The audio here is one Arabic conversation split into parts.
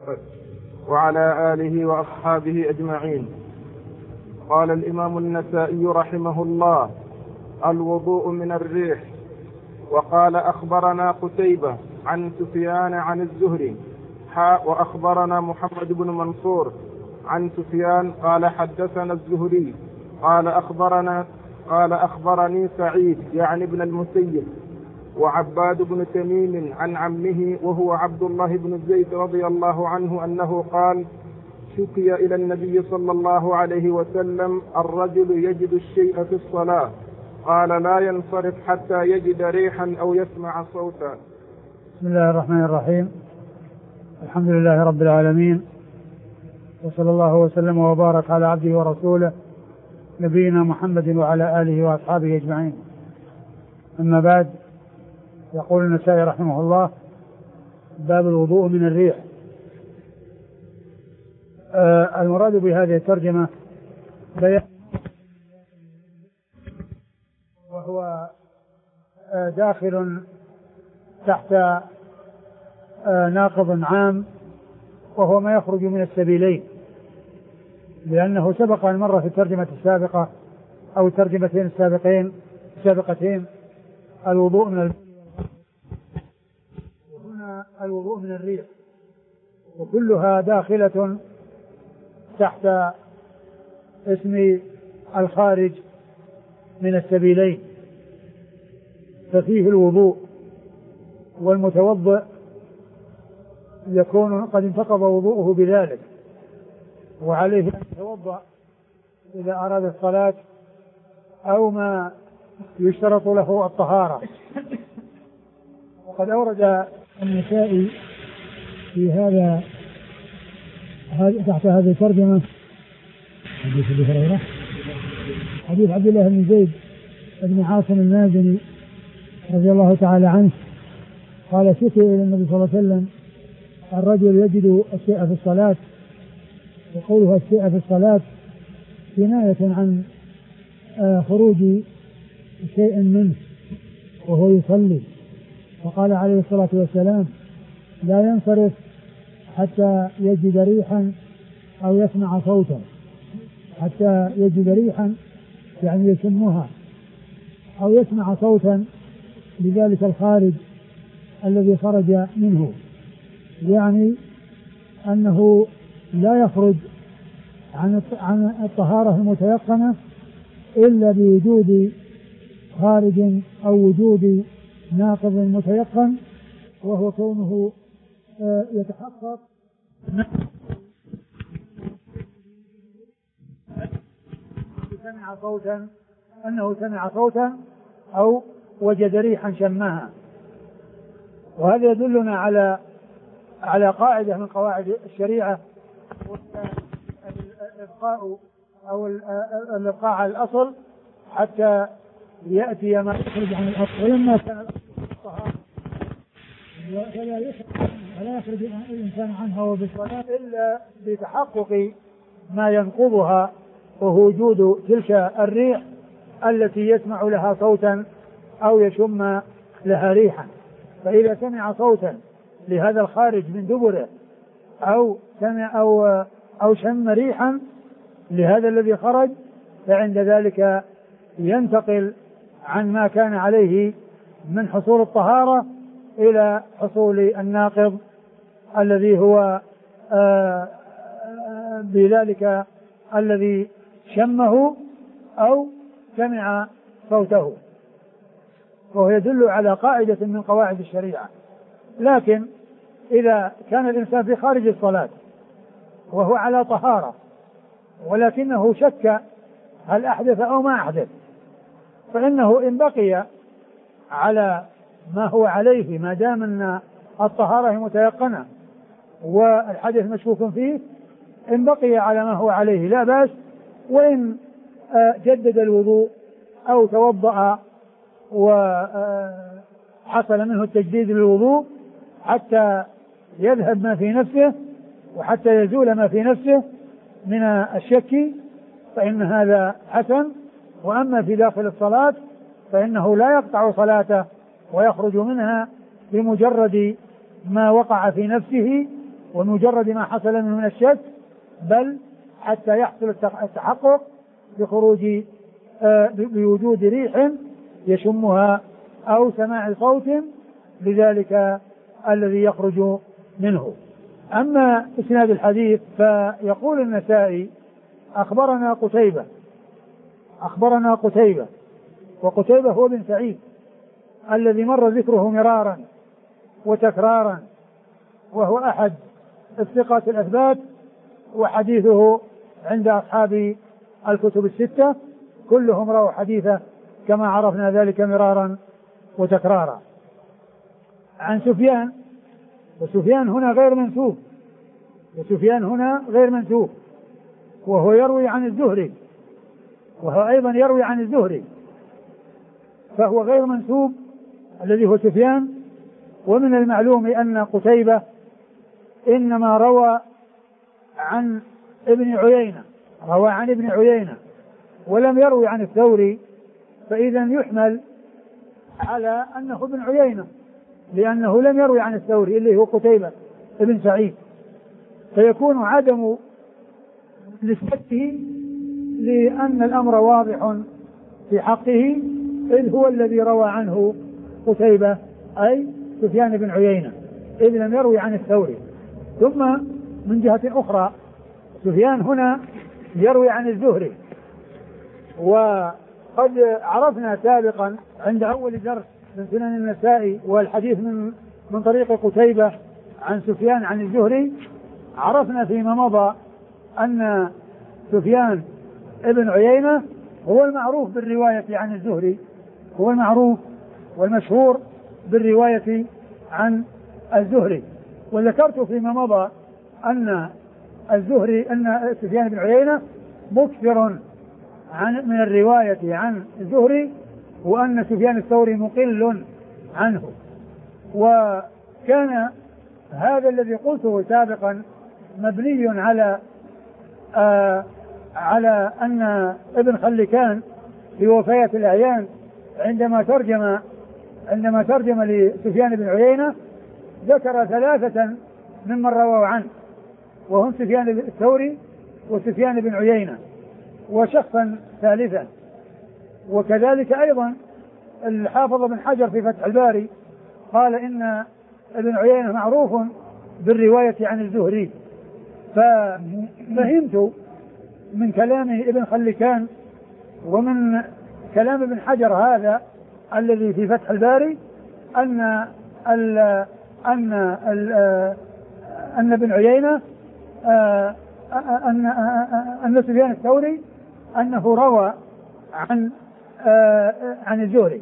وعلى آله وأصحابه أجمعين. قال الإمام النسائي رحمه الله: الوضوء من الريح. وقال: أخبرنا قتيبة عن سفيان عن الزهري وأخبرنا محمد بن منصور عن سفيان قال: حدثنا الزهري قال أخبرني سعيد يعني ابن المسيب وعباد بن تميم عن عمه وهو عبد الله بن زيد رضي الله عنه أنه قال: شكي إلى النبي صلى الله عليه وسلم الرجل يجد الشيء في الصلاة، قال: لا ينصرف حتى يجد ريحا أو يسمع صوتا. بسم الله الرحمن الرحيم. الحمد لله رب العالمين، وصلى الله وسلم وبارك على عبده ورسوله نبينا محمد وعلى آله وأصحابه أجمعين. أما بعد، يقول النسائي رحمه الله: باب الوضوء من الريح. المراد بهذه الترجمة بيان، وهو داخل تحت ناقض عام، وهو ما يخرج من السبيلين، لأنه سبق أن مر في الترجمة السابقة أو الترجمتين السابقتين الوضوء من البول، وهنا الوضوء من الريح، وكلها داخلة تحت اسم الخارج من السبيلين، ففيه الوضوء، والمتوضئ يكون قد انتقض وضوءه بذلك، وعليه أن يتوضأ إذا أراد الصلاة أو ما يشترط له الطهارة. وقد أورد النسائي في هذا تحت هذه الترجمة حديث عبد الله بن زيد بن عاصم المازني رضي الله تعالى عنه قال: شكي إلى النبي صلى الله عليه وسلم الرجل يجد الشيء في الصلاة. وقولها الشيء في الصلاة كناية عن خروج شيء منه وهو يصلي، وقال عليه الصلاة والسلام: لا ينصرف حتى يجد ريحا أو يسمع صوتا. حتى يجد ريحا يعني يشمها، أو يسمع صوتا لذلك الخارج الذي خرج منه، يعني أنه لا يخرج عن الطهارة المتيقنة إلا بوجود خارج أو وجود ناقض متيقن، وهو كونه يتحقق أنه سمع صوتا أو وجد ريحا شمها. وهذا يدلنا على قاعدة من قواعد الشريعة، الإبقاء على الأصل حتى يأتي ما يخرج عن الأصل. ولما كان الأصل الطهارة فلا يخرج الإنسان عنها وبالصلاة إلا بتحقق ما ينقضها، وهو وجود تلك الريح التي يسمع لها صوتا أو يشم لها ريحا. فإذا سمع صوتا لهذا الخارج من دبره أو سمع أو شم ريحا لهذا الذي خرج، فعند ذلك ينتقل عن ما كان عليه من حصول الطهارة إلى حصول الناقض الذي هو بذلك الذي شمه أو سمع صوته. وهو يدل على قاعدة من قواعد الشريعة. لكن إذا كان الإنسان في خارج الصلاة وهو على طهارة، ولكنه شك هل أحدث أو ما أحدث، فإنه إن بقي على ما هو عليه ما دام أن الطهارة متيقنة والحدث مشكوك فيه، إن بقي على ما هو عليه لا بأس. وإن جدد الوضوء أو توضأ وحصل منه التجديد للوضوء حتى يذهب ما في نفسه وحتى يزول ما في نفسه من الشك، فإن هذا حسن. وأما في داخل الصلاة فإنه لا يقطع صلاته ويخرج منها بمجرد ما وقع في نفسه، ومجرد ما حصل منه من الشك، بل حتى يحصل التحقق بوجود ريح يشمها أو سماع صوت بذلك الذي يخرج منه. أما إسناد الحديث فيقول النسائي أخبرنا قتيبة، وقتيبة هو بن سعيد الذي مر ذكره مرارا وتكرارا، وهو أحد الثقات الأثبات، وحديثه عند أصحاب الكتب الستة كلهم رووا حديثه كما عرفنا ذلك مرارا وتكرارا. عن سفيان، وسفيان هنا غير منسوب، وهو يروي عن الزهري، وهو أيضا يروي عن الزهري، فهو غير منسوب الذي هو سفيان. ومن المعلوم أن قتيبة إنما روى عن ابن عيينة ولم يروي عن الثوري، فإذا يحمل على أنه ابن عيينة، لأنه لم يروي عن الثوري اللي هو قتيبة ابن سعيد، فيكون عدم نسبته لأن الأمر واضح في حقه، إذ هو الذي روى عنه قتيبة أي سفيان بن عيينة، إذ لم يروي عن الثوري. ثم من جهة أخرى سفيان هنا يروي عن الزهري، وقد عرفنا سابقا عند أول درس من سنن النسائي والحديث من طريق قتيبة عن سفيان عن الزهري، عرفنا فيما مضى أن سفيان ابن عيينة هو المعروف بالرواية عن الزهري، هو المعروف والمشهور بالرواية عن الزهري. وذكرت فيما مضى أن سفيان بن عيينة مكثر من الرواية عن الزهري، وأن سفيان الثوري مقل عنه. وكان هذا الذي قلته سابقا مبني على أن ابن خلكان في وفاة الأعيان عندما ترجم لسفيان بن عيينة ذكر ثلاثة ممن رووا عنه، وهم سفيان الثوري وسفيان بن عيينة وشخصا ثالثا. وكذلك أيضا الحافظ بن حجر في فتح الباري قال إن ابن عيينة معروف بالرواية عن الزهري. ففهمت من كلام ابن خلكان ومن كلام ابن حجر هذا الذي في فتح الباري أن ابن عيينة أن سفيان الثوري أنه روى عن الزهري.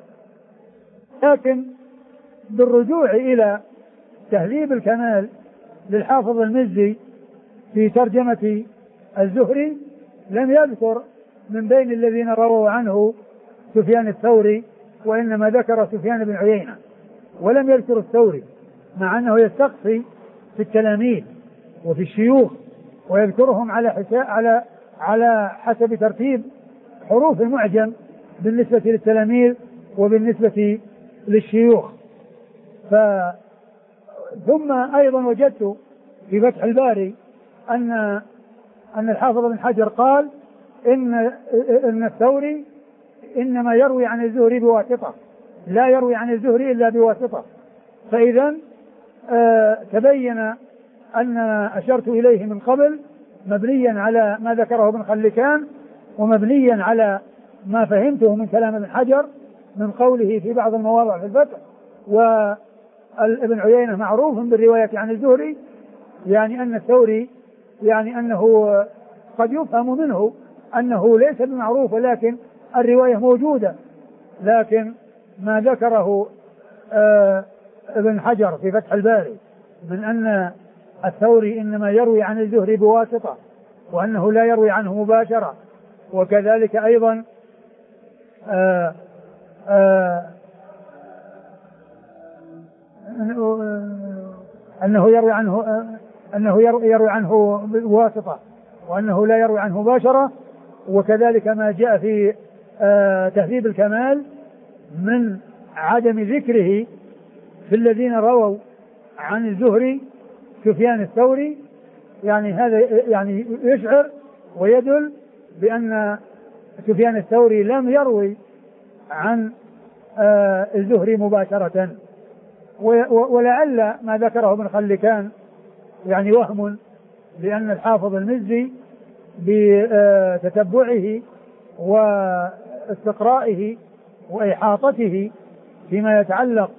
لكن بالرجوع إلى تهذيب الكمال للحافظ المزي في ترجمة الزهري لم يذكر من بين الذين رووا عنه سفيان الثوري، وإنما ذكر سفيان بن عيينة ولم يذكر الثوري، مع أنه يستقصي في التلاميذ وفي الشيوخ ويذكرهم على حسب ترتيب حروف المعجم بالنسبة للتلاميذ وبالنسبة للشيوخ. ثم أيضا وجدت في فتح الباري أن الحافظ بن حجر قال إن الثوري إنما يروي عن الزهري بواسطة، لا يروي عن الزهري إلا بواسطة. فإذا تبين أن أشرت إليه من قبل مبنيا على ما ذكره ابن خلكان، ومبنيا على ما فهمته من كلام ابن حجر من قوله في بعض المواضع في الفتح وابن عيينة معروف بالرواية عن الزهري، يعني أن الثوري يعني أنه قد يفهم منه أنه ليس بمعروف، ولكن الرواية موجودة. لكن ما ذكره ابن حجر في فتح الباري من أن الثوري إنما يروي عن الزهري بواسطة وأنه لا يروي عنه مباشرة، وكذلك أيضا أنه يروي عنه بواسطة وأنه لا يروي عنه مباشرة، وكذلك ما جاء في تهذيب الكمال من عدم ذكره في الذين رووا عن الزهري سفيان الثوري، يعني هذا يعني يشعر ويدل بأن سفيان الثوري لم يروي عن الزهري مباشرة. ولعل ما ذكره ابن خلكان يعني وهم، لأن الحافظ المزي بتتبعه واستقرائه وإحاطته فيما يتعلق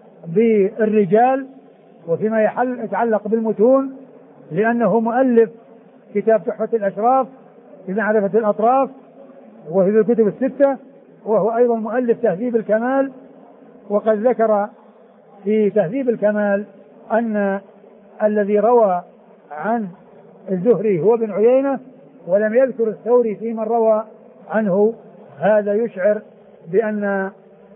بالرجال وفيما يتعلق بالمتون، لأنه مؤلف كتاب تحفة الأشراف بمعرفة الأطراف وهي الكتب الستة، وهو أيضا مؤلف تهذيب الكمال، وقد ذكر في تهذيب الكمال أن الذي روى عن الزهري هو ابن عيينة، ولم يذكر الثوري في من روى عنه. هذا يشعر بأن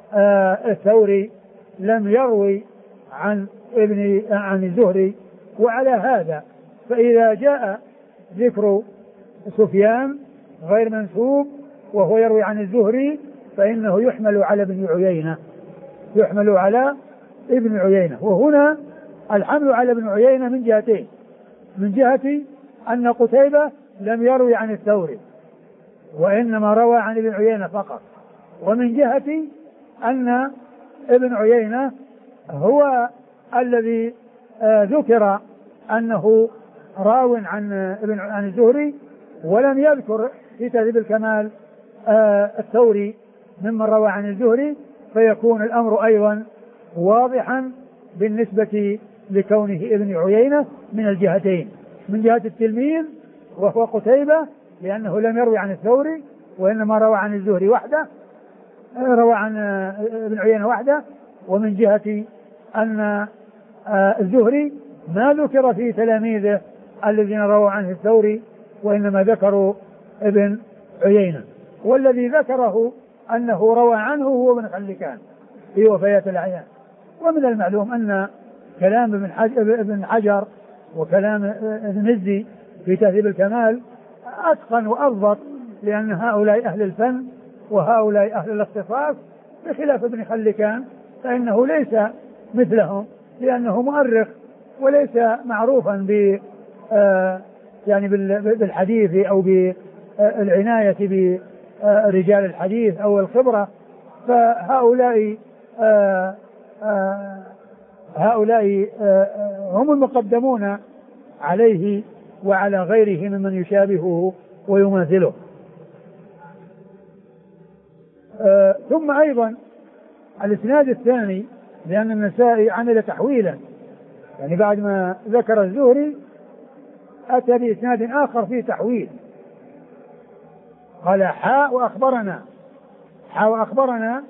الثوري لم يروي عن الزهري. وعلى هذا فإذا جاء ذكر سفيان غير منسوب وهو يروي عن الزهري فإنه يحمل على ابن عيينة، يحمل على ابن عيينة. وهنا الحمل على ابن عيينة من جهتين: من جهة أن قتيبة لم يروي عن الثوري وإنما روى عن ابن عيينة فقط، ومن جهة أن ابن عيينة هو الذي ذكر أنه راو عن الزهري، ولم يذكر في تهذيب الكمال الثوري ممن روى عن الزهري، فيكون الأمر أيضا واضحا بالنسبة لكونه ابن عيينة من الجهتين: من جهة التلميذ وهو قتيبة لأنه لم يروي عن الثوري وإنما روى عن الزهري وحده، روى عن ابن عيينة وحده، ومن جهة أن الزهري ما ذكر في تلاميذه الذين رووا عنه الثوري وإنما ذكروا ابن عيينة. والذي ذكره أنه روى عنه هو ابن خلكان في وفيات الأعيان. ومن المعلوم أن كلام ابن حجر وكلام المزي في تهذيب الكمال أتقن وأضبط، لأن هؤلاء أهل الفن وهؤلاء أهل الاختصاص، بخلاف ابن خلكان فإنه ليس مثلهم، لأنه مؤرخ وليس معروفا يعني بالحديث أو بالعناية برجال الحديث أو الخبرة. فهؤلاء هم المقدمون عليه وعلى غيره ممن يشابهه ويماثله. ثم أيضا الإسناد الثاني، لأن النسائي عمل تحويلا، يعني بعد ما ذكر الزهري أتى بإسناد آخر فيه تحويل، قال حاء وأخبرنا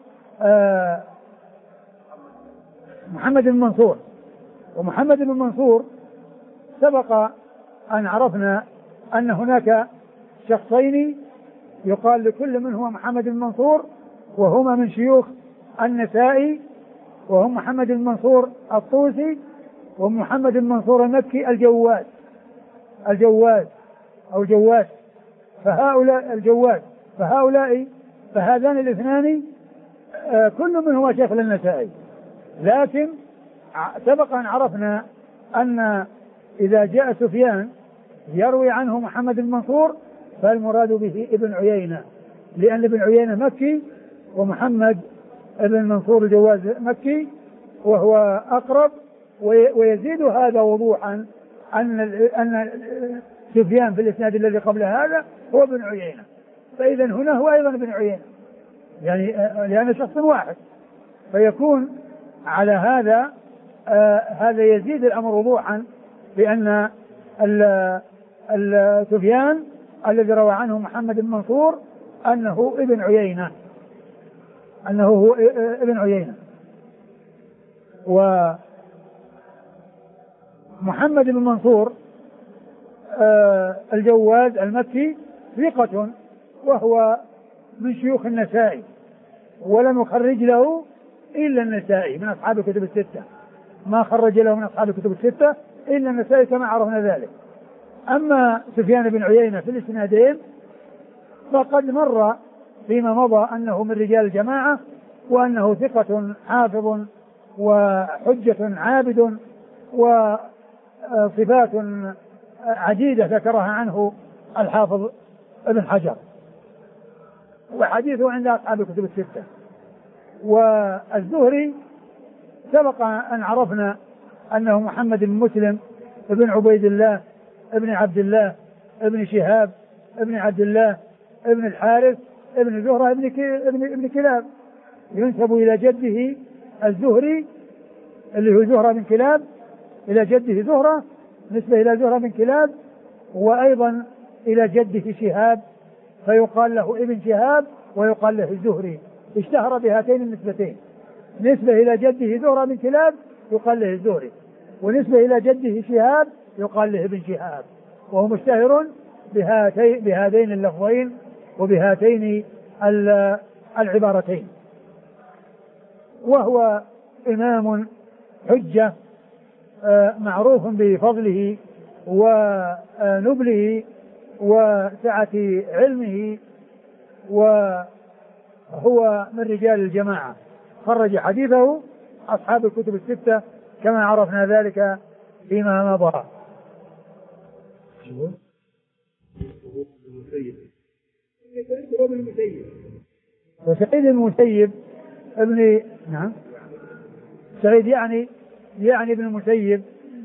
محمد بن منصور. ومحمد بن منصور سبق أن عرفنا أن هناك شخصين يقال لكل منهما محمد بن منصور، وهما من شيوخ النسائي، وهم محمد بن منصور الطوسي ومحمد بن منصور المكي الجواد أو جواد. فهذان الاثنان كل منهما شيخ للنسائي، لكن سبق أن عرفنا أن إذا جاء سفيان يروي عنه محمد بن منصور فالمراد به ابن عيينة، لأن ابن عيينة مكي ومحمد بن منصور الجواز مكي، وهو أقرب. ويزيد هذا وضوحا أن سفيان في الإسناد الذي قبل هذا هو ابن عيينة، فإذا هنا هو أيضا ابن عيينة، يعني لأن شخص واحد، فيكون على هذا هذا يزيد الأمر وضوحا بأن سفيان الذي روى عنه محمد بن منصور أنه ابن عيينة، أنه هو ابن عيينة. ومحمد بن منصور الجواد المكي ثقة، وهو من شيوخ النسائي، ولم يخرج له إلا النسائي من أصحاب الكتب الستة، ما خرج له من أصحاب الكتب الستة إلا النسائي كما عرفنا ذلك. أما سفيان بن عيينة في الإسنادين فقد مر فيما مضى أنه من رجال الجماعة، وأنه ثقة حافظ وحجة عابد صفات عديدة ذكرها عنه الحافظ ابن حجر، وحديثه عند أصحاب الكتب الستة. والزهري سبق أن عرفنا أنه محمد بن مسلم ابن عبيد الله ابن عبد الله ابن شهاب ابن عبد الله ابن الحارث ابن زهرة ابن كلاب، ينسب إلى جده الزهري اللي هو زهرة بن كلاب، إلى جده زهرة نسبة إلى زهرة بن كلاب، وأيضا إلى جده شهاب فيقال له ابن شهاب ويقال له الزهري، اشتهر بهاتين النسبتين، نسبة إلى جده زهرة بن كلاب يقال له الزهري، ونسبة إلى جده شهاب يقال له ابن شهاب، وهو مشتهر بهذين اللفظين وبهاتين العبارتين. وهو إمام حجة معروف بفضله ونبله وسعة علمه، وهو من رجال الجماعة، خرج حديثه أصحاب الكتب الستة كما عرفنا ذلك فيما مضى. وسعيد المسيب ابن نعم سعيد يعني ابن المسيب.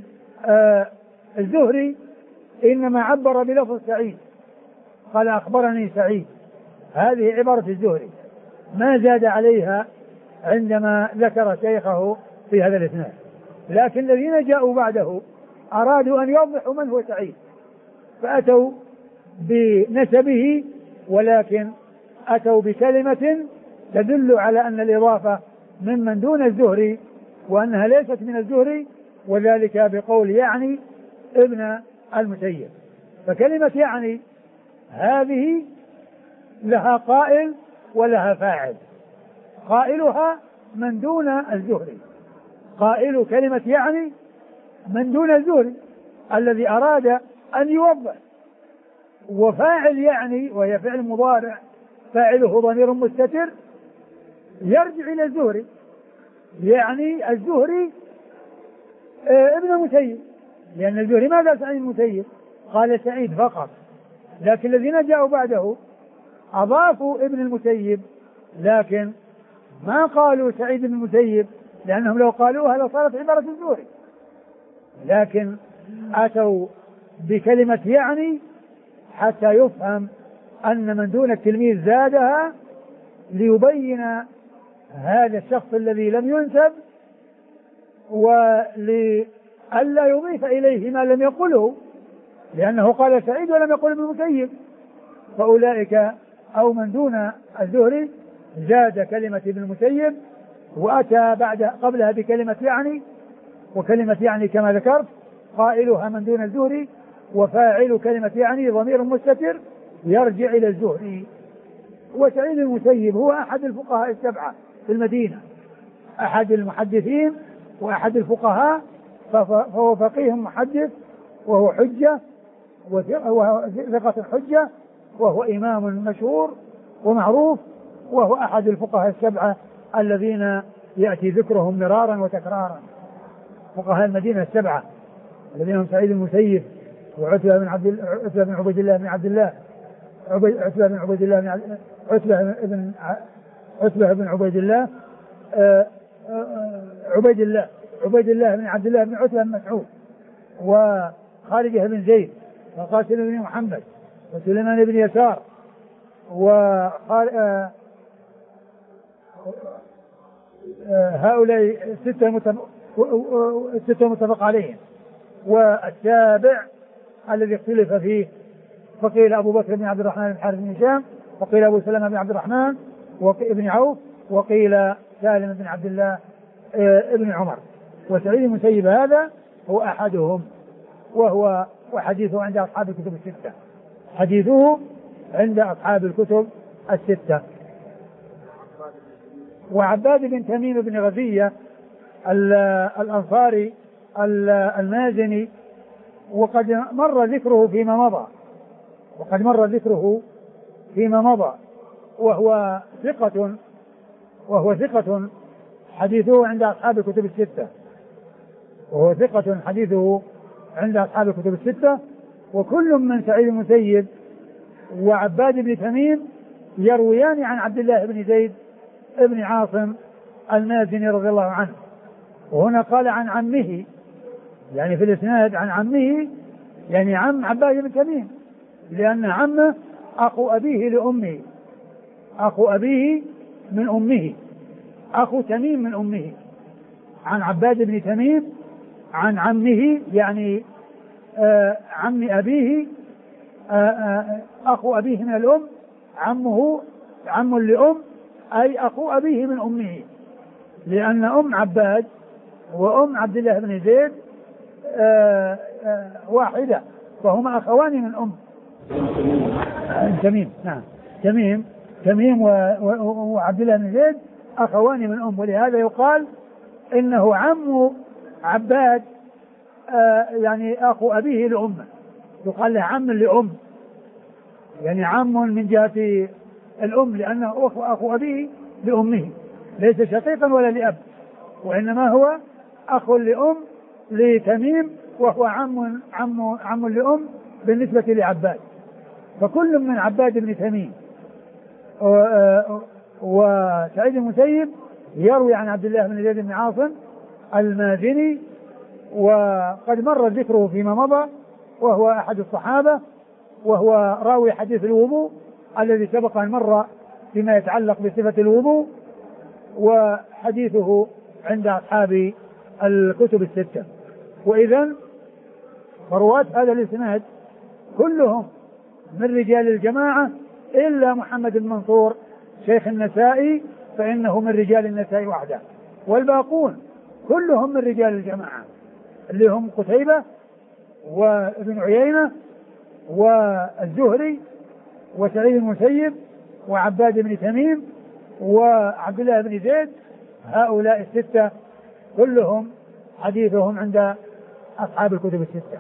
الزهري إنما عبر بلفظ سعيد، قال أخبرني سعيد، هذه عبارة الزهري ما زاد عليها عندما ذكر شيخه في هذا الإسناد، لكن الذين جاءوا بعده أرادوا أن يوضحوا من هو سعيد فأتوا بنسبه، ولكن أتوا بكلمة تدل على أن الإضافة ممن دون الزهري وأنها ليست من الزهري، وذلك بقول يعني ابن المسيب. فكلمة يعني هذه لها قائل ولها فاعل، قائلها من دون الزهري، قائل كلمة يعني من دون الزهري الذي أراد أن يوضح، وفاعل يعني وهي فعل مضارع فاعله ضمير مستتر يرجع إلى الزهري، يعني الزهري ابن المسيب، لأن الزهري ماذا سعيد المسيب؟ قال سعيد فقط، لكن الذين جاءوا بعده أضافوا ابن المسيب لكن ما قالوا سعيد بن المسيب، لأنهم لو قالوها لصارت عبارة الزهري، لكن أتوا بكلمة يعني حتى يفهم أن من دون التلميذ زادها ليبين هذا الشخص الذي لم ينسب ولئلا يضيف إليه ما لم يقله، لأنه قال سعيد ولم يقل ابن المسيب، فأولئك أو من دون الزهري زاد كلمة ابن المسيب وأتى قبلها بكلمة يعني، وكلمة يعني كما ذكرت قائلها من دون الزهري، وفاعل كلمة يعني ضمير مستتر يرجع إلى الزهري. وسعيد المسيب هو أحد الفقهاء السبعة في المدينة، أحد المحدثين وأحد الفقهاء، فهو فقيه محدث وهو حجة وهو ثقة حجة وهو إمام مشهور ومعروف، وهو أحد الفقهاء السبعة الذين يأتي ذكرهم مرارا وتكرارا، فقهاء المدينة السبعة الذين هم سعيد المسيب وعتبة بن عبيد الله بن عبد الله، عتبة بن عبيد الله بن عبيد الله عبيد الله بن عبد الله بن عتبة بن مسعود، وخارجة بن زيد، وقاسم بن محمد، وسليمان بن يسار، هؤلاء ستة متفق عليهم. والسابع الذي اختلف فيه فقيل أبو بكر بن عبد الرحمن بن حارث بن هشام، وقيل أبو سلمة بن عبد الرحمن بن عوف، وقيل سالم بن عبد الله ابن عمر. وسعيد المسيب هذا هو أحدهم، وحديثه عند أصحاب الكتب الستة، حديثه عند أصحاب الكتب الستة. وعباد بن تميم بن غزية الأنصاري المازني، وقد مر ذكره فيما مضى، وهو ثقة حديثه عند أصحاب الكتب الستة، عند أصحاب الكتب الستة. وكل من سعيد المسيب وعباد بن تميم يرويان عن عبد الله بن زيد بن عاصم المازني رضي الله عنه. وهنا قال عن عمه، يعني في الإسناد عن عمه، يعني عم عباد بن تميم، لأن عمه أخو أبيه لأمه، أخو أبيه من أمه، أخو تميم من أمه. عن عباد بن تميم عن عمه، يعني عم أبيه، أخو أبيه من الأم، عمه عم لأم، أي أخو أبيه من أمه، لأن أم عباد وأم عبد الله بن زيد واحدة، فهما أخوان من أم تميم. نعم، تميم وعبد الله بن زيد أخوان من أم، ولهذا يقال إنه عم عباد يعني أخو أبيه لأمه، يقال له عم لأم، يعني عم من جهة الأم، لأنه أخو أبيه لأمه، ليس شقيقا ولا لأب، وإنما هو أخ لأم لتميم، وهو عم لأم بالنسبة لعباد. فكل من عباد بن تميم وسعيد المسيب يروي عن عبد الله بن زيد بن عاصم المازني، وقد مر ذكره فيما مضى، وهو أحد الصحابة، وهو راوي حديث الوضوء الذي سبق أن مر فيما يتعلق بصفة الوضوء، وحديثه عند أصحاب الكتب الستة. وإذن فرواة هذا الإسناد كلهم من رجال الجماعة إلا محمد بن منصور شيخ النسائي، فإنه من رجال النسائي وحده، والباقون كلهم من رجال الجماعة اللي هم قتيبة وابن عيينة والزهري وسعيد المسيب وعباد بن تميم وعبد الله بن زيد. هؤلاء الستة كلهم حديثهم عند أصحاب الكتب الستة.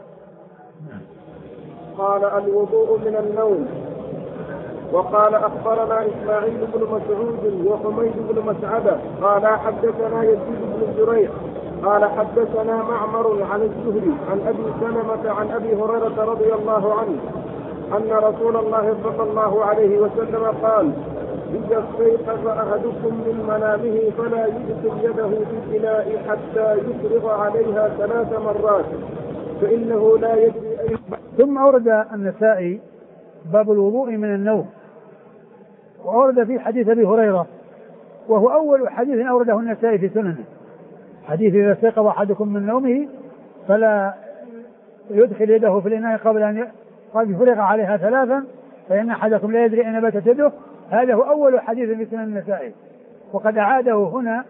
قال الوضوء من النوم. وقال أخبرنا إسماعيل بن مسعود وحميد بن مسعدة قال حدثنا يزيد بن زريع قال حدثنا معمر عن الزهري عن أبي سلمة عن أبي هريرة رضي الله عنه أن رسول الله صلى الله عليه وسلم قال: إذا استيقظ أحدكم من منامه فلا يدخل يده في الإناء حتى يفرغ عليها 3 مرات فإنه لا يدري أين. ثم أورد النسائي باب الوضوء من النوم، وأورد فيه حديث أبي هريرة، وهو أول حديث أورده النسائي في سننه، حديث إذا استيقظ أحدكم من نومه فلا يدخل يده في الإناء قبل أن يفرغ عليها 3 فإن أحدكم لا يدري أين باتت يده. هذا هو أول حديث في سنن النسائي، وقد أعاده هنا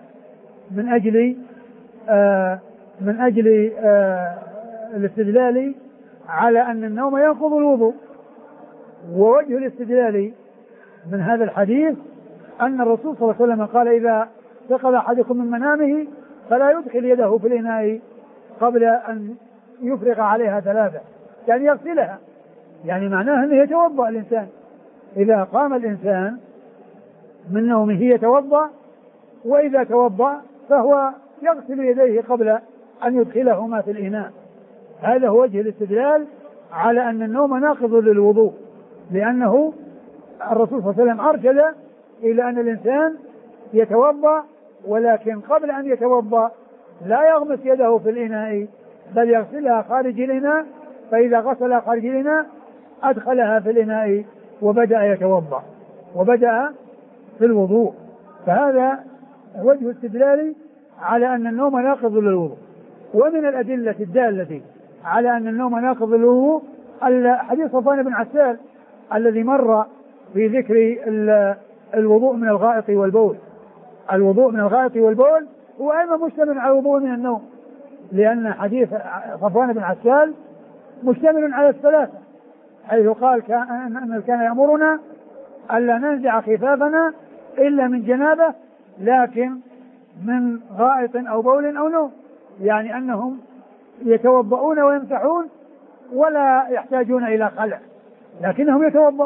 من أجل الاستدلال على أن النوم ينقض الوضوء. ووجه الاستدلال من هذا الحديث أن الرسول صلى الله عليه وسلم قال: إذا استيقظ أحدكم من منامه فلا يدخل يده في الإناء قبل أن يفرغ عليها 3، يعني يغسلها، يعني معناه أنه يتوضأ الإنسان، إذا قام الإنسان من نومه يتوضأ، وإذا توضأ فهو يغسل يديه قبل أن يدخلهما في الإناء. هذا هو وجه الاستدلال على أن النوم ناقض للوضوء، لأنه الرسول صلى الله عليه وسلم أرشد إلى أن الإنسان يتوضأ، ولكن قبل أن يتوضأ لا يغمس يده في الإناء بل يغسلها خارج الإناء، فإذا غسلها خارج الإناء أدخلها في الإناء وبدأ يتوضأ وبدأ في الوضوء. فهذا وجه استدلالي على أن النوم ناقض للوضوء. ومن الأدلة الدالة على أن النوم ناقض للوضوء حديث صفوان بن عسال الذي مر في ذكر الوضوء من الغائط والبول. الوضوء من الغائط والبول هو أيضا مشتمل على الوضوء من النوم، لأن حديث صفوان بن عسال مشتمل على الثلاثة، حيث قال كان يأمرنا ألا ننزع خفافنا إلا من جنابة، لكن من غائط أو بول أو نوم، يعني أنهم يتوضؤون ويمسحون ولا يحتاجون إلى خلع، لكنهم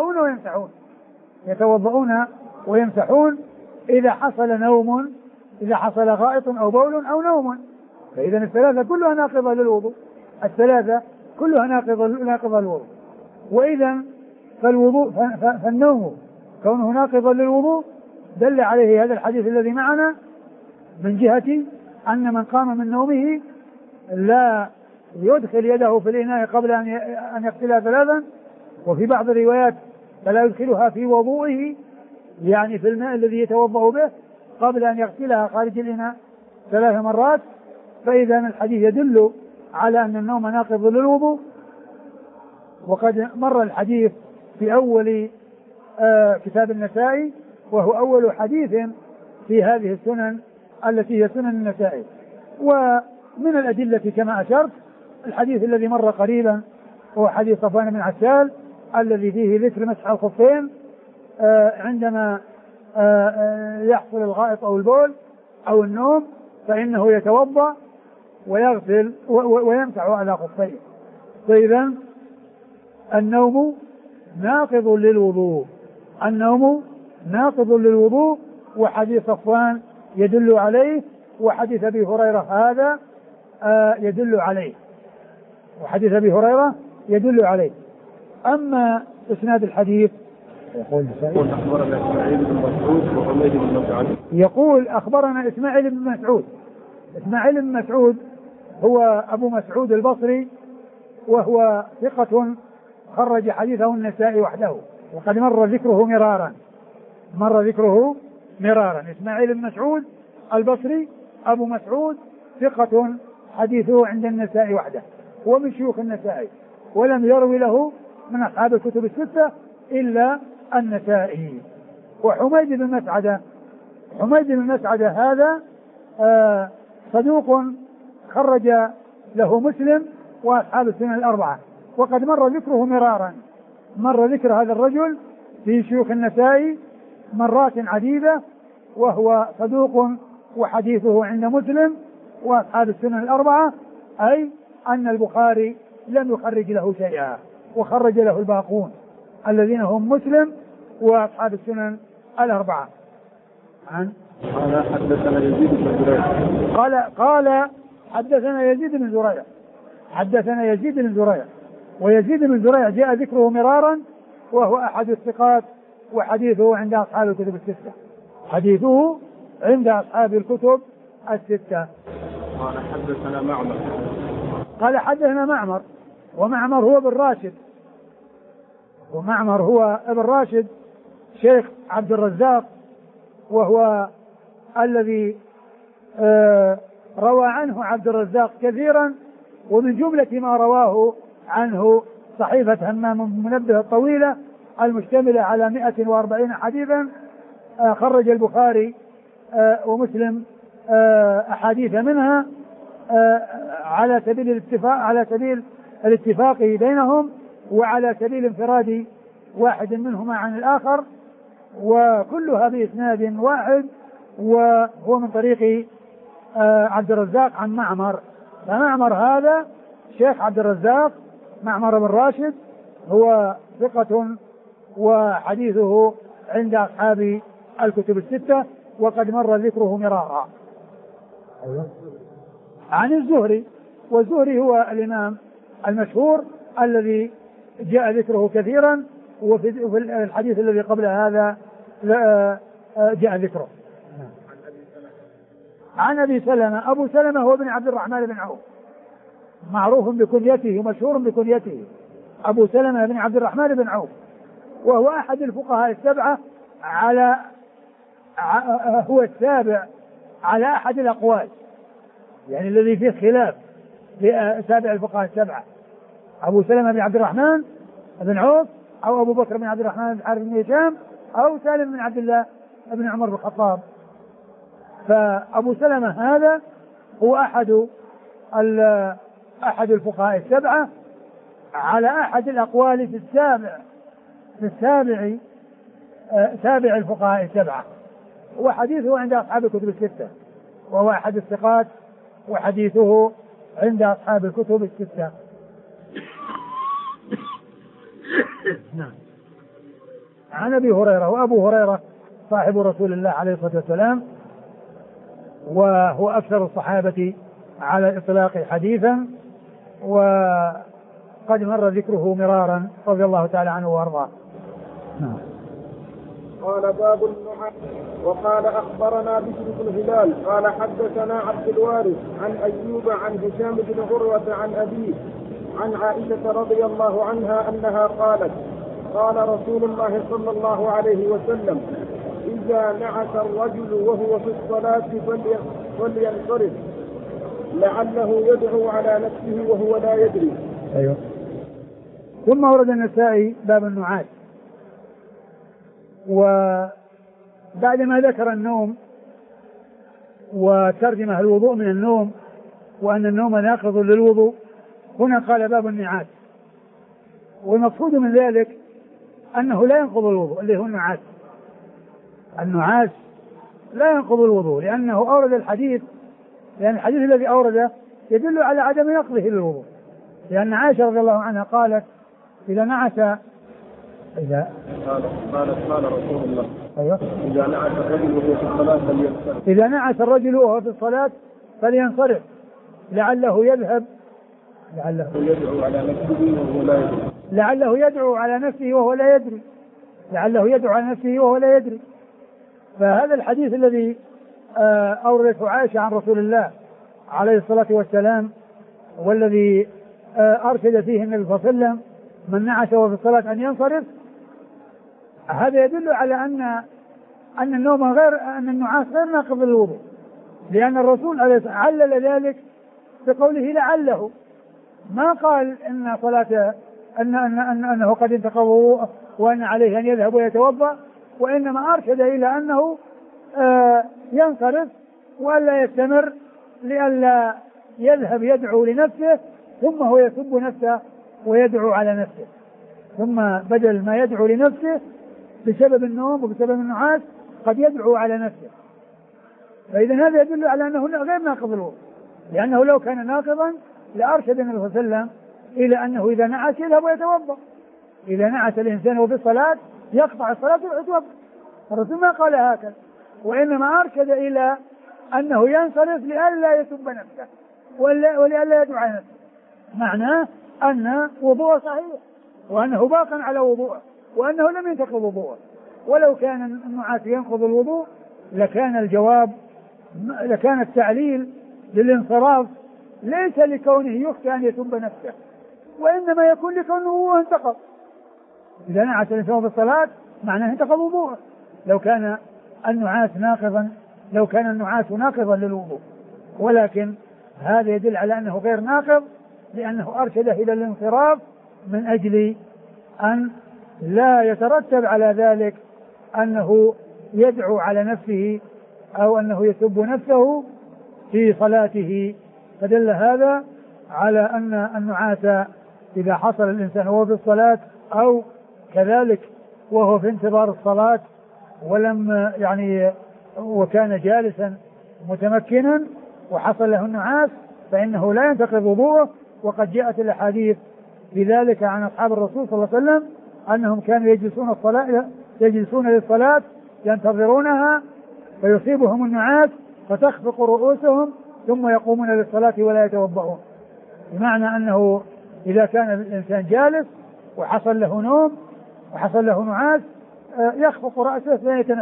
يتوضؤون ويمسحون إذا حصل نوم، إذا حصل غائط أو بول أو نوم. فإذا الثلاثة كلها ناقضة للوضوء، الثلاثة كلها ناقضة للوضوء. وإذا فالنوم كونه ناقضا للوضوء دل عليه هذا الحديث الذي معنا من جهة أن من قام من نومه لا يدخل يده في الإناء قبل أن يغسلها ثلاثا، وفي بعض الروايات فلا يدخلها في وضوئه يعني في الماء الذي يتوضأ به قبل أن يغسلها خارج الإناء 3 مرات. فإذا الحديث يدل على أن النوم ناقض للوضوء. وقد مر الحديث في أول كتاب النسائي، وهو أول حديث في هذه السنن التي هي سنن النسائي. ومن الأدلة كما أشرت الحديث الذي مر قريبا هو حديث صفوان بن عسال الذي فيه ذكر مسح الخفين عندما يحصل الغائط أو البول أو النوم، فإنه يتوضأ ويغسل ويمسح على خفيه. فإذا النوم ناقض للوضوء، النوم ناقض للوضوء، وحديث صفوان يدل عليه، وحديث أبي هريرة هذا يدل عليه، وحديث أبي هريرة يدل عليه. أما إسناد الحديث يقول أخبرنا إسماعيل بن مسعود. إسماعيل بن مسعود هو أبو مسعود البصري، وهو ثقة خرج حديثه النسائي وحده، وقد مر ذكره مرارا. إسماعيل بن مسعود البصري أبو مسعود ثقة حديثه عند النسائي وحده، ومن شيوخ النسائي، ولم يروي له من أصحاب الكتب الستة إلا النسائي. وحميد بن مسعدة هذا صدوق خرج له مسلم وأصحاب السنن الأربعة، وقد مر ذكره مرارا، مر ذكر هذا الرجل في شيوخ النسائي مرات عديدة، وهو صدوق وحديثه عند مسلم وأصحاب السنن الأربعة، أي أن البخاري لم يخرج له شيئا، وخرج له الباقون الذين هم مسلم وأصحاب السنن الأربعة. قال حدثنا يزيد بن زريع، ويزيد بن زريع جاء ذكره مرارا، وهو أحد الثقات، وحديثه عند أصحاب الكتب الستة، حديثه عند أصحاب الكتب الستة. قال حدثنا معمر، ومعمر هو ابن راشد شيخ عبد الرزاق، وهو الذي روى عنه عبد الرزاق كثيرا، ومن جملة ما رواه عنه صحيفة همام بن منبه الطويلة المشتملة على 140 حديثا، خرج البخاري ومسلم أحاديث منها على سبيل الاتفاق بينهم، وعلى سبيل انفراد واحد منهما عن الآخر، وكلها بإسناد واحد، وهو من طريق عبد الرزاق عن معمر. فمعمر هذا شيخ عبد الرزاق، معمر بن راشد، هو ثقة وحديثه عند أصحاب الكتب الستة، وقد مر ذكره مرارا. عن الزهري، والزهري هو الإمام المشهور الذي جاء ذكره كثيرا، وفي الحديث الذي قبل هذا جاء ذكره. عن أبي سلمة، أبو سلمة هو ابن عبد الرحمن بن عوف، معروف بكنيته ومشهور بكنيته، أبو سلمة بن عبد الرحمن بن عوف، وهو أحد الفقهاء السبعة هو السابع على أحد الأقوال، يعني الذي فيه خلاف لسابع الفقهاء السبعة، أبو سلمة بن عبد الرحمن بن عوف، أو أبو بكر بن عبد الرحمن بن حارث بن هشام، أو سالم بن عبد الله بن عمر بن الخطاب. فأبو سلمة هذا هو أحد الفقهاء السبعة على أحد الأقوال في سابع الفقهاء السبعة، وحديثه عند أصحاب الكتب الستة، وهو أحد الثقات، وحديثه عند أصحاب الكتب الستة. نعم. عن أبي هريرة، وأبو هريرة صاحب رسول الله عليه الصلاة والسلام، وهو أكثر الصحابة على الإطلاق حديثا، وقد مر ذكره مرارا رضي الله تعالى عنه وارضاه. قال باب النعاس. وقال أخبرنا بشر بن هلال قال حدثنا عبد الوارث عن أيوب عن هشام بن عروة عن أبيه عن عائشة رضي الله عنها أنها قالت قال رسول الله صلى الله عليه وسلم إذا نعس الرجل وهو في الصلاة فلينصرف لعله يدعو على نفسه وهو لا يدري. أيوه. ثم ورد النسائي باب النعاس، وبعدما ذكر النوم وترجمه الوضوء من النوم وأن النوم ناقض للوضوء، هنا قال باب النعاس. والمقصود من ذلك أنه لا ينقض الوضوء اللي هو النعاس. النعاس لا ينقض الوضوء لأنه أورد الحديث، لأن الحديث الذي أورده يدل على عدم نقضه للوضوء، لأن عائشة رضي الله عنها قالت إذا نعس قال رسول الله أيوه إذا نعس الرجل وهو في الصلاة فلينصرف. إذا نعس الرجل وهو في الصلاة فلينصرف لعله يذهب يدعو على نفسه وهو لا يدري. لعله يدعو على نفسه وهو لا يدري. لعله يدعو على نفسه وهو لا يدري. فهذا الحديث الذي أوردته عائشة عن رسول الله عليه الصلاة والسلام والذي أرشد فيه النبي صلى الله عليه وسلم من نعس وهو في الصلاة أن ينصرف، هذا يدل على أن النعاس غير ناقض للوضوء، لأن الرسول علل ذلك بقوله لعله، ما قال إن صلاة أنه قد انتقض وضوءه وأن عليه أن يذهب ويتوضأ، وإنما أرشد إلى أنه ينصرف وألا يستمر لئلا يذهب يدعو لنفسه ثم هو يسب نفسه ويدعو على نفسه، ثم بدل ما يدعو لنفسه بسبب النوم وبسبب النعاس قد يدعو على نفسه. فإذا هذا يدل على أنه غير ناقض الوضوء، لأنه لو كان ناقضا لأرشد النبي صلى الله عليه وسلم إلى أنه إذا نعس يذهب ويتوضأ. إذا نعس الإنسان وفي الصلاة يقطع الصلاة ويتوضأ. الرسول ما قال هكذا، وإنما أرشد إلى أنه ينصرف لئلا يسب نفسه ولئلا يدعو على نفسه، معناه أن وضوءه صحيح وأنه باق على وضوءه وأنه لم ينتقض وضوءه. ولو كان النعاس ينقض الوضوء لكان التعليل للانصراف ليس لكونه يخشى أن يسب نفسه، وإنما يكون لكونه هو انتقض. إذا نعس الإنسان في الصلاة معناه انتقض وضوءه لو كان النعاس ناقضا للوضوء، ولكن هذا يدل على أنه غير ناقض لأنه أرشد إلى الانصراف من أجل أن لا يترتب على ذلك أنه يدعو على نفسه أو أنه يسب نفسه في صلاته. فدل هذا على أن النعاس إذا حصل الإنسان وهو في الصلاة أو كذلك وهو في انتظار الصلاة وكان جالسا متمكنا وحصل له النعاس فإنه لا ينتقض وضوءه. وقد جاءت الأحاديث في ذلك عن أصحاب الرسول صلى الله عليه وسلم أنهم كانوا يجلسون للصلاة ينتظرونها فيصيبهم النعاس فتخفق رؤوسهم ثم يقومون للصلاة ولا يتوضؤون، بمعنى أنه إذا كان الإنسان جالس وحصل له نوم وحصل له نعاس يخفق رأسه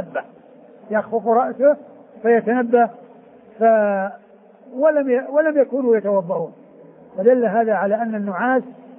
فيتنبه ولم يكونوا يتوضؤون. فدل هذا على أن النعاس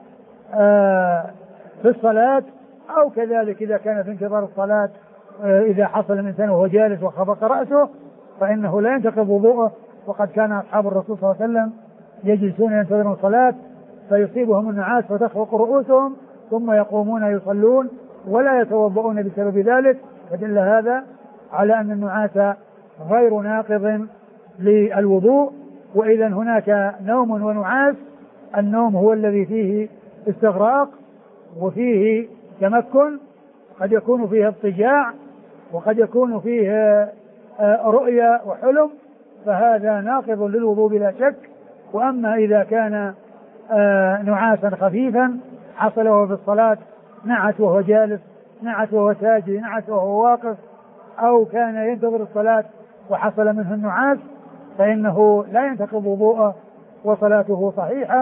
في الصلاة أو كذلك إذا كان في انتظار الصلاة إذا حصل الإنسان وهو جالس وخفق رأسه فإنه لا ينتقض وضوءه. وقد كان أصحاب الرسول صلى الله عليه وسلم يجلسون ينتظرون الصلاة فيصيبهم النعاس فتخفق رؤوسهم ثم يقومون يصلون ولا يتوضؤون بسبب ذلك. فدل هذا على أن النعاس غير ناقض للوضوء. وإذا هناك نوم ونعاس، النوم هو الذي فيه استغراق وفيه تمكن، قد يكون فيه اضطجاع وقد يكون فيه رؤيا وحلم، فهذا ناقض للوضوء بلا شك. وأما إذا كان نعاسا خفيفا حصل وهو في الصلاة، نعس وهو جالس، نعس وهو ساجد، نعس وهو واقف، أو كان ينتظر الصلاة وحصل منه النعاس، فإنه لا ينتقض وضوءه وصلاته صحيحة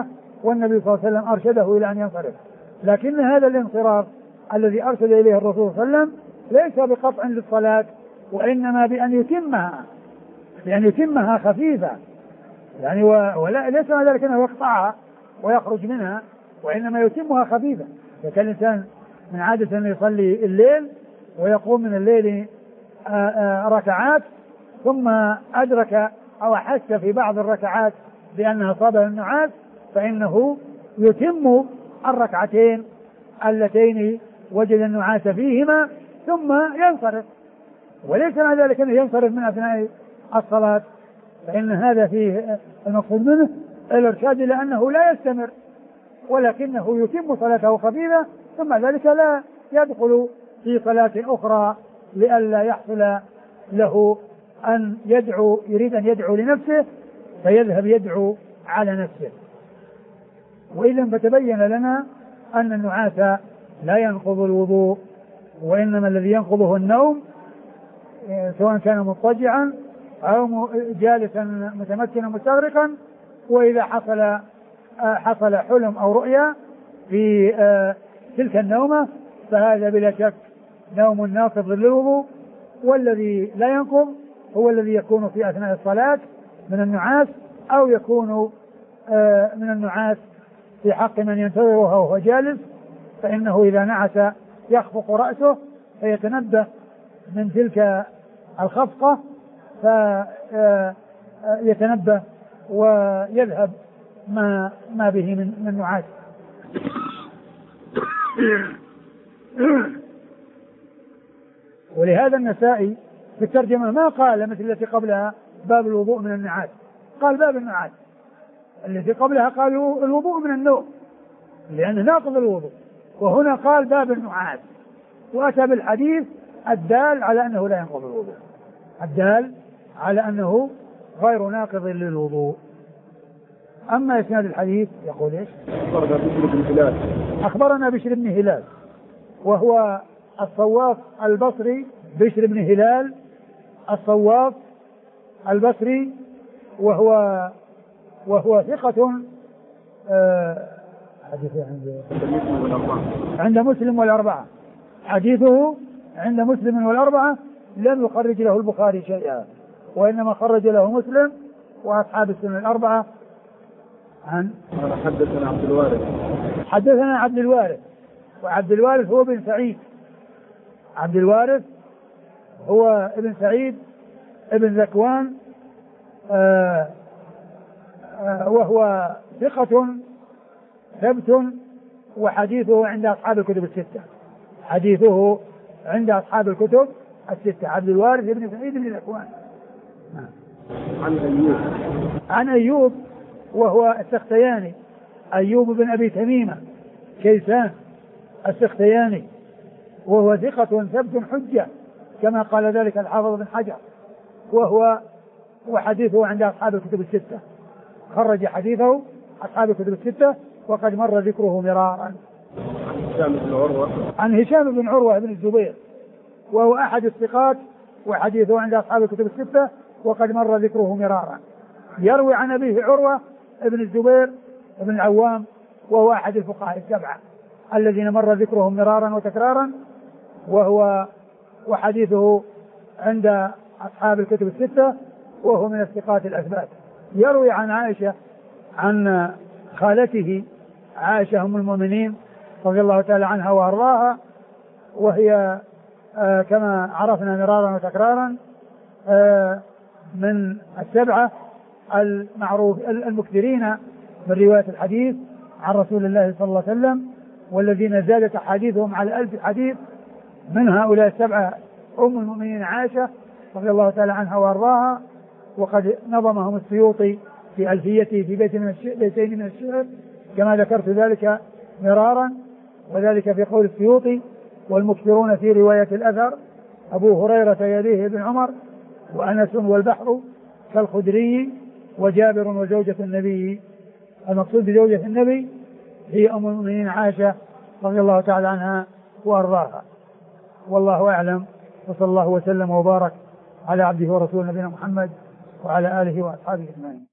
والنبي صلى الله عليه وسلم أرشده إلى أن ينصرف. لكن هذا الانصراف الذي أرشد إليه الرسول صلى الله عليه وسلم ليس بقطع للصلاة، وإنما بأن يتمها خفيفة، يعني ولا ليس ذلك أنه يقطعها ويخرج منها، وإنما يتمها خفيفة. فكان الإنسان من عادة أن يصلي الليل ويقوم من الليل ركعات، ثم أدرك أو أحس في بعض الركعات بأنها أصابه النعاس، فإنه يتم الركعتين اللتين وجد النعاس فيهما ثم ينصرف، وليس مع ذلك أنه ينصرف من أثناء الصلاة، فإن هذا فيه المقصود منه الإرشاد إلى أنه لا يستمر، ولكنه يتم صلاته خفيفة، ثم ذلك لا يدخل في صلاة أخرى لئلا يحصل له أن يريد أن يدعو لنفسه فيذهب يدعو على نفسه. وإذا فتبين لنا أن النعاس لا ينقض الوضوء، وإنما الذي ينقضه النوم، سواء كان مضطجعا أو جالسا متمكنا مستغرقا. وإذا حصل حلم أو رؤيا في تلك النومة فهذا بلا شك نوم ناقض للوضوء. والذي لا ينقض هو الذي يكون في أثناء الصلاة من النعاس، أو يكون من النعاس في حق من ينتظره وهو جالس، فإنه إذا نعس يخفق رأسه فيتنبه من تلك الخفقة فيتنبه ويذهب ما به من نعاس. ولهذا النسائي في الترجمة ما قال مثل التي قبلها باب الوضوء من النعاس، قال باب النعاس. التي قبلها قالوا الوضوء من النوم لأنه ناقض الوضوء، وهنا قال باب النعاس، وأتى بالحديث الدال على أنه لا ينقض الوضوء، الدال على أنه غير ناقض للوضوء. أما إسناد الحديث يقول إيش؟ أخبرنا بشر بن هلال وهو الصواف البصري، بشر بن هلال الصواف البصري، وهو ثقة حديثه عند مسلم والأربعة، حديثه عند مسلم والأربعة، لم يخرج له البخاري شيئا، وإنما خرج له مسلم وأصحاب السنن الأربعة. حدثنا عبد الوارث، حدثنا عبد الوارث، وعبد الوارث هو ابن سعيد، عبد الوارث هو ابن سعيد ابن ذكوان، وهو ثقة ثبت، وحديثه عند أصحاب الكتب الستة، حديثه عند أصحاب الكتب الستة. عبد الوارث ابن سعيد ابن ذكوان. عن أيوب وهو السختياني، أيوب بن أبي تميمة كيسان السختياني، وهو ثقة ثبت حجة كما قال ذلك الحافظ بن حجر، وحديثه عند أصحاب الكتب الستة، خرج حديثه أصحاب الكتب الستة وقد مر ذكره مرارا. عن هشام بن عروة بن الزبير وهو أحد الثقات، وحديثه عند أصحاب الكتب الستة وقد مر ذكره مرارا. يروي عن أبيه عروة بن الزبير بن العوام، وهو أحد الفقهاء السبعة الذين مر ذكرهم مرارا وتكرارا، وحديثه عند أصحاب الكتب الستة، وهو من الثقات الأثبات. يروي عن عائشة عن خالته عائشة أم المؤمنين رضي الله تعالى عنها وأرضاها، وهي كما عرفنا مرارا وتكرارا من السبعة المعروف المكثرين من رواية الحديث عن رسول الله صلى الله عليه وسلم، والذين زادت أحاديثهم على 1000 حديث. من هؤلاء السبعة أم المؤمنين عائشة رضي الله تعالى عنها وأرضاها، وقد نظمهم السيوطي في ألفيته في بيتين من الشعر كما ذكرت ذلك مرارا، وذلك في قول السيوطي: والمكثرون في رواية الأثر أبو هريرة يليه ابن عمر وأنس والبحر كالخدري وجابر وزوجة النبي. المقصود بزوجة النبي هي أم المؤمنين عائشة رضي الله تعالى عنها وأرضاها. والله أعلم، وصلى الله وسلم وبارك على عبده ورسوله نبينا محمد وعلى آله وأصحابه أجمعين.